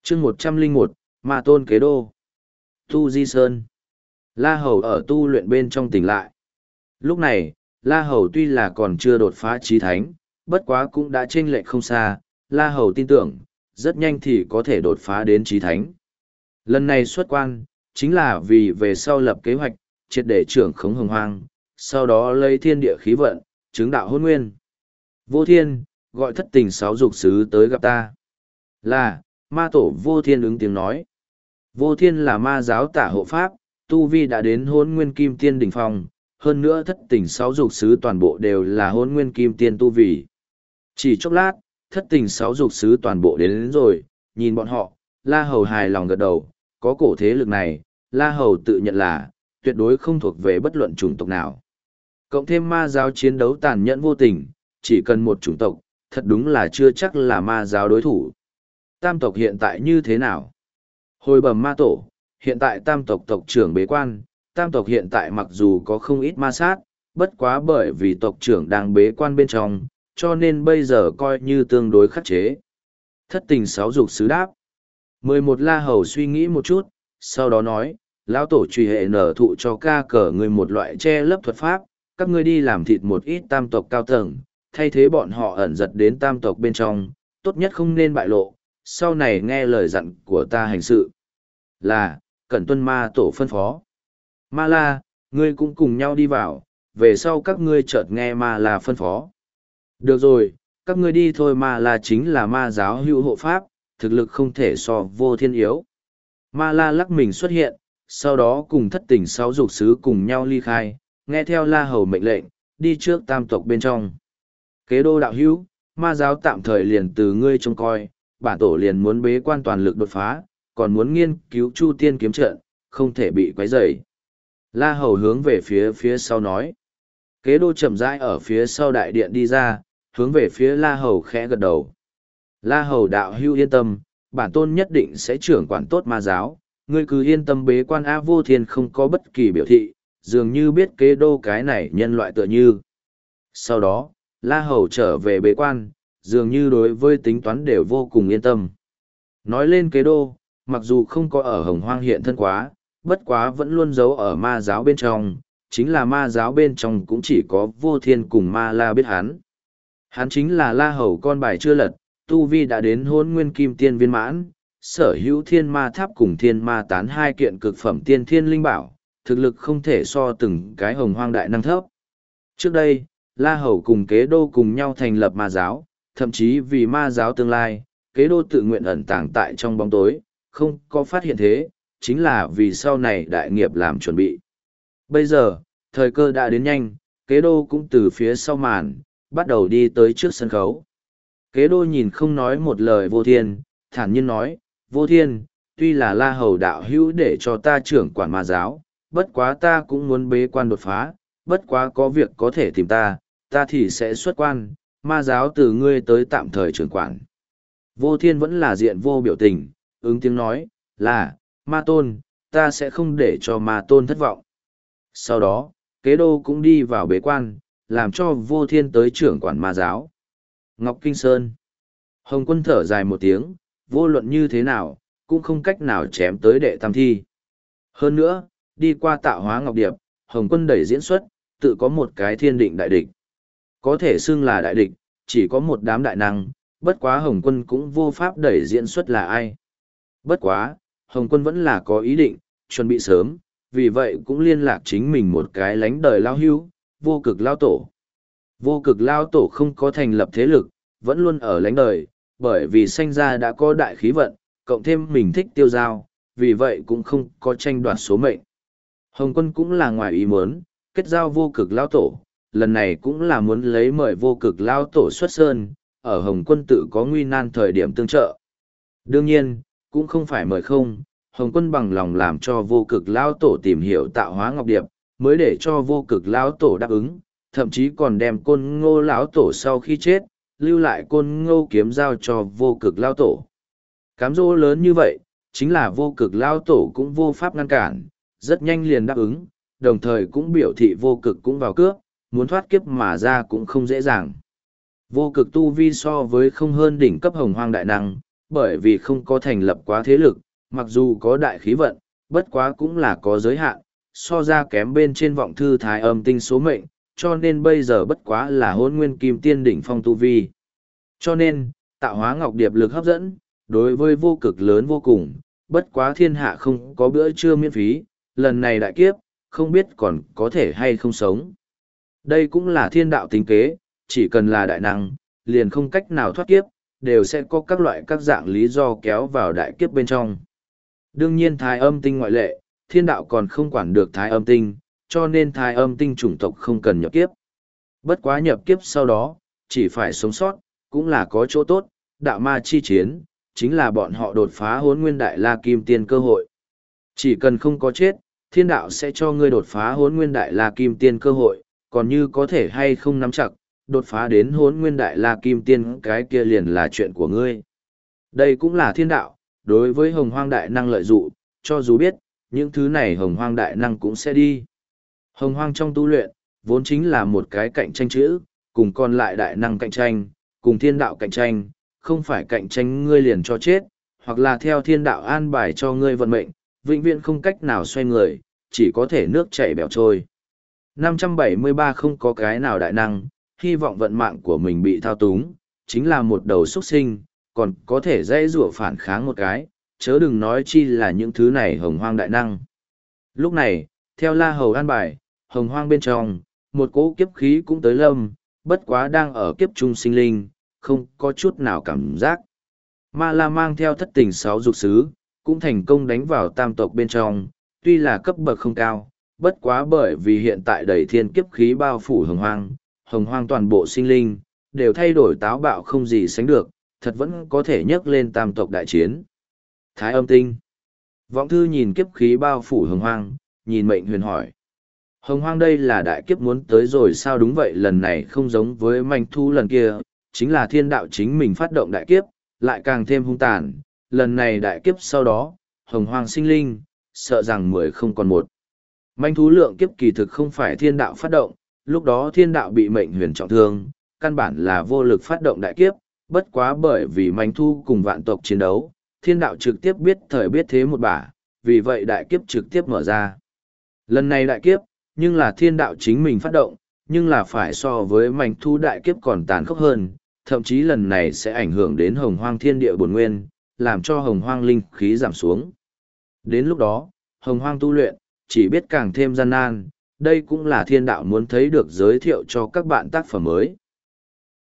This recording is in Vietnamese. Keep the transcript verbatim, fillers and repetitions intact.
chương một trăm linh một, Ma Tôn Kế Đô. Tu Di Sơn. La Hầu ở tu luyện bên trong tỉnh lại. Lúc này, La Hầu tuy là còn chưa đột phá chí thánh, bất quá cũng đã chênh lệch không xa, La Hầu tin tưởng, rất nhanh thì có thể đột phá đến chí thánh. Lần này xuất quan, chính là vì về sau lập kế hoạch, triệt để trưởng khống hồng hoang, sau đó lấy thiên địa khí vận, chứng đạo hôn nguyên. Vô Thiên, gọi thất tình sáu dục sứ tới gặp ta. Là, ma tổ Vô Thiên ứng tiếng nói. Vô Thiên là ma giáo tả hộ pháp, tu vi đã đến hôn nguyên kim tiên đỉnh phong, hơn nữa thất tình sáu dục sứ toàn bộ đều là hôn nguyên kim tiên tu vi. Chỉ chốc lát, thất tình sáu dục sứ toàn bộ đến, đến rồi, nhìn bọn họ, La Hầu hài lòng gật đầu, có cổ thế lực này, La Hầu tự nhận là, tuyệt đối không thuộc về bất luận chủng tộc nào. Cộng thêm ma giáo chiến đấu tàn nhẫn vô tình, chỉ cần một chủng tộc, thật đúng là chưa chắc là ma giáo đối thủ. Tam tộc hiện tại như thế nào? Hồi bẩm ma tổ, hiện tại tam tộc tộc trưởng bế quan, tam tộc hiện tại mặc dù có không ít ma sát, bất quá bởi vì tộc trưởng đang bế quan bên trong, cho nên bây giờ coi như tương đối khắc chế. Thất tình sáu dục sứ đáp. Mười một La Hầu suy nghĩ một chút, sau đó nói, lão tổ truy hệ nở thụ cho ca cờ người một loại che lấp thuật pháp, các ngươi đi làm thịt một ít tam tộc cao tầng, thay thế bọn họ ẩn giật đến tam tộc bên trong, tốt nhất không nên bại lộ, sau này nghe lời dặn của ta hành sự. Là, cẩn tuân ma tổ phân phó. Ma La, ngươi cũng cùng nhau đi vào, về sau các ngươi chợt nghe Ma La phân phó. Được rồi, các ngươi đi thôi. Ma La chính là ma giáo hữu hộ pháp, thực lực không thể so Vô Thiên yếu. Ma La lắc mình xuất hiện, sau đó cùng thất tình sáu dục sứ cùng nhau ly khai, nghe theo La Hầu mệnh lệnh, đi trước tam tộc bên trong. Kế đô đạo hữu, ma giáo tạm thời liền từ ngươi trông coi, bản tổ liền muốn bế quan toàn lực đột phá, còn muốn nghiên cứu Chu Tiên kiếm trận, không thể bị quấy rầy. La Hầu hướng về phía phía sau nói. Kế đô chậm rãi ở phía sau đại điện đi ra, hướng về phía La Hầu khẽ gật đầu. La Hầu đạo hữu yên tâm, bản tôn nhất định sẽ trưởng quản tốt ma giáo, ngươi cứ yên tâm bế quan. A Vô Thiên không có bất kỳ biểu thị, dường như biết kế đô cái này nhân loại tựa như. Sau đó, La Hầu trở về bế quan, dường như đối với tính toán đều vô cùng yên tâm. Nói lên kế đô, mặc dù không có ở Hồng Hoang hiện thân quá, bất quá vẫn luôn giấu ở ma giáo bên trong, chính là ma giáo bên trong cũng chỉ có Vô Thiên cùng Ma La biết hắn. Hắn chính là La Hầu con bài chưa lật, tu vi đã đến hôn nguyên kim tiên viên mãn, sở hữu thiên ma tháp cùng thiên ma tán hai kiện cực phẩm tiên thiên linh bảo, thực lực không thể so từng cái Hồng Hoang đại năng thấp. Trước đây, La Hầu cùng kế đô cùng nhau thành lập ma giáo, thậm chí vì ma giáo tương lai, kế đô tự nguyện ẩn tàng tại trong bóng tối, không có phát hiện thế, chính là vì sau này đại nghiệp làm chuẩn bị. Bây giờ, thời cơ đã đến nhanh, kế đô cũng từ phía sau màn, bắt đầu đi tới trước sân khấu. Kế đô nhìn không nói một lời Vô Thiên, thản nhiên nói, Vô Thiên, tuy là La Hầu đạo hữu để cho ta trưởng quản ma giáo, bất quá ta cũng muốn bế quan đột phá, bất quá có việc có thể tìm ta, ta thì sẽ xuất quan, ma giáo từ ngươi tới tạm thời trưởng quản. Vô Thiên vẫn là diện vô biểu tình, ứng tiếng nói, là, ma tôn, ta sẽ không để cho ma tôn thất vọng. Sau đó, kế đô cũng đi vào bế quan, làm cho Vô Thiên tới trưởng quản ma giáo. Ngọc Kinh Sơn. Hồng Quân thở dài một tiếng, vô luận như thế nào, cũng không cách nào chém tới đệ tam thi. Hơn nữa, đi qua tạo hóa Ngọc Điệp, Hồng Quân đẩy diễn xuất, tự có một cái thiên định đại địch. Có thể xưng là đại địch, chỉ có một đám đại năng, bất quá Hồng Quân cũng vô pháp đẩy diễn xuất là ai. Bất quá, Hồng Quân vẫn là có ý định, chuẩn bị sớm, vì vậy cũng liên lạc chính mình một cái lánh đời lao hưu, vô cực lao tổ. Vô cực lao tổ không có thành lập thế lực, vẫn luôn ở lánh đời, bởi vì sanh ra đã có đại khí vận, cộng thêm mình thích tiêu giao, vì vậy cũng không có tranh đoạt số mệnh. Hồng Quân cũng là ngoài ý muốn, kết giao vô cực lao tổ, lần này cũng là muốn lấy mời vô cực lao tổ xuất sơn, ở Hồng Quân tự có nguy nan thời điểm tương trợ. Đương nhiên, cũng không phải mời không, Hồng Quân bằng lòng làm cho vô cực lao tổ tìm hiểu tạo hóa ngọc điệp, mới để cho vô cực lao tổ đáp ứng, thậm chí còn đem côn ngô lão tổ sau khi chết, lưu lại côn ngô kiếm giao cho vô cực lao tổ. Cám dỗ lớn như vậy, chính là vô cực lao tổ cũng vô pháp ngăn cản, rất nhanh liền đáp ứng, đồng thời cũng biểu thị vô cực cũng vào cướp, muốn thoát kiếp mà ra cũng không dễ dàng. Vô cực tu vi so với không hơn đỉnh cấp hồng hoang đại năng, bởi vì không có thành lập quá thế lực, mặc dù có đại khí vận, bất quá cũng là có giới hạn, so ra kém bên trên vọng thư thái âm tinh số mệnh, cho nên bây giờ bất quá là hôn nguyên kim tiên đỉnh phong tu vi. Cho nên, tạo hóa ngọc điệp lực hấp dẫn, đối với vô cực lớn vô cùng, bất quá thiên hạ không có bữa trưa miễn phí, lần này đại kiếp, không biết còn có thể hay không sống. Đây cũng là thiên đạo tính kế, chỉ cần là đại năng, liền không cách nào thoát kiếp, đều sẽ có các loại các dạng lý do kéo vào đại kiếp bên trong. Đương nhiên thái âm tinh ngoại lệ, thiên đạo còn không quản được thái âm tinh, cho nên thái âm tinh chủng tộc không cần nhập kiếp. Bất quá nhập kiếp sau đó, chỉ phải sống sót, cũng là có chỗ tốt, đạo ma chi chiến, chính là bọn họ đột phá hốn nguyên đại la kim tiên cơ hội. Chỉ cần không có chết, thiên đạo sẽ cho ngươi đột phá hốn nguyên đại la kim tiên cơ hội, còn như có thể hay không nắm chặt, đột phá đến hốn nguyên đại la kim tiên cái kia liền là chuyện của ngươi. Đây cũng là thiên đạo, đối với hồng hoang đại năng lợi dụ, cho dù biết, những thứ này hồng hoang đại năng cũng sẽ đi. Hồng hoang trong tu luyện, vốn chính là một cái cạnh tranh chữ, cùng còn lại đại năng cạnh tranh, cùng thiên đạo cạnh tranh, không phải cạnh tranh ngươi liền cho chết, hoặc là theo thiên đạo an bài cho ngươi vận mệnh, vĩnh viễn không cách nào xoay người, chỉ có thể nước chảy bèo trôi. năm trăm bảy mươi ba không có cái nào đại năng, hy vọng vận mạng của mình bị thao túng, chính là một đầu xuất sinh, còn có thể dễ rủa phản kháng một cái, chớ đừng nói chi là những thứ này hồng hoang đại năng. Lúc này, theo La Hầu an bài, hồng hoang bên trong, một cỗ kiếp khí cũng tới lâm, bất quá đang ở kiếp trung sinh linh, không có chút nào cảm giác. Ma La mang theo thất tình sáu dục sứ, cũng thành công đánh vào tam tộc bên trong, tuy là cấp bậc không cao, bất quá bởi vì hiện tại đầy thiên kiếp khí bao phủ hồng hoang, hồng hoang toàn bộ sinh linh, đều thay đổi táo bạo không gì sánh được, thật vẫn có thể nhấc lên tam tộc đại chiến. Thái âm tinh. Vọng thư nhìn kiếp khí bao phủ hồng hoang, nhìn mệnh huyền hỏi. Hồng hoang đây là đại kiếp muốn tới rồi sao? Đúng vậy, lần này không giống với manh thu lần kia, chính là thiên đạo chính mình phát động đại kiếp, lại càng thêm hung tàn. Lần này đại kiếp sau đó, hồng hoang sinh linh, sợ rằng mười không còn một. Manh thú lượng kiếp kỳ thực không phải thiên đạo phát động, lúc đó thiên đạo bị mệnh huyền trọng thương, căn bản là vô lực phát động đại kiếp, bất quá bởi vì manh thu cùng vạn tộc chiến đấu, thiên đạo trực tiếp biết thời biết thế một bả, vì vậy đại kiếp trực tiếp mở ra. Lần này đại kiếp, nhưng là thiên đạo chính mình phát động, nhưng là phải so với manh thu đại kiếp còn tàn khốc hơn, thậm chí lần này sẽ ảnh hưởng đến hồng hoang thiên địa bổn nguyên, làm cho hồng hoang linh khí giảm xuống. Đến lúc đó, hồng hoang tu luyện, chỉ biết càng thêm gian nan, đây cũng là thiên đạo muốn thấy được giới thiệu cho các bạn tác phẩm mới.